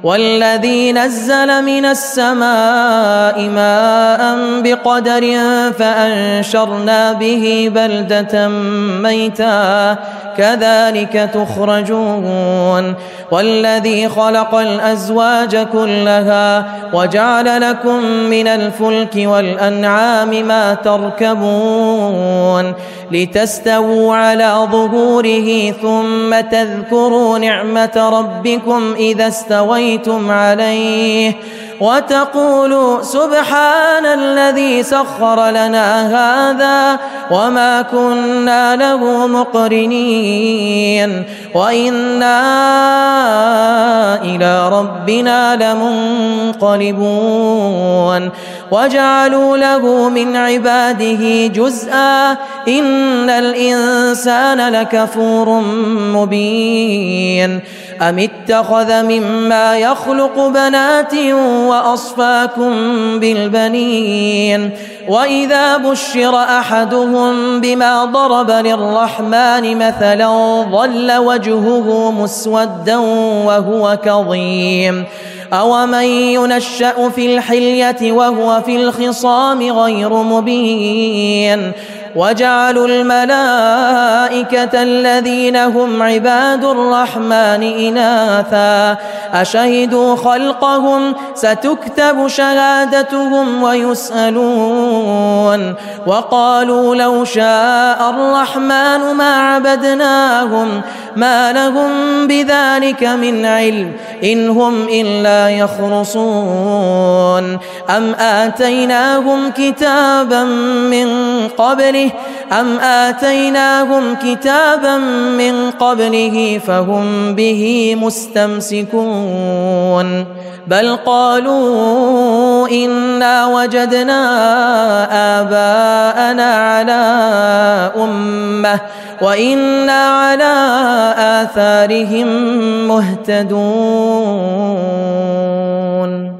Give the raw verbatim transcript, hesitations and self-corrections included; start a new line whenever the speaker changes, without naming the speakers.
والذي نزل من السماء ماء بقدر فأنشرنا به بلدة ميتا كذلك تخرجون والذي خلق الأزواج كلها وجعل لكم من الفلك والأنعام ما تركبون لتستووا على ظهوره ثم تذكروا نعمة ربكم إذا استويتم عليه وتقولوا سبحان الذي سخر لنا هذا وما كنا له مقرنين وإنا إلى ربنا لمنقلبون وجعلوا له من عباده جزءا إن الإنسان لكفور مبين أم اتخذ مما يخلق بنات وأصفاكم بالبنين وإذا بشر أحدهم بما ضرب للرحمن مثلا ظل وجهه مسودا وهو كظيم أومن ينشأ في الحلية وهو في الخصام غير مبين وجعلوا الملائكة الذين هم عباد الرحمن إناثا أشهدوا خلقهم ستكتب شهادتهم ويسألون وقالوا لو شاء الرحمن ما عبدناهم ما لهم بذلك من علم إن هم إلا يخرصون أم آتيناهم كتابا من قبله أم آتيناهم كتابا من قبله فهم به مستمسكون بل قالوا إنا وجدنا آباءنا على أمة وإنا على آثارهم مهتدون.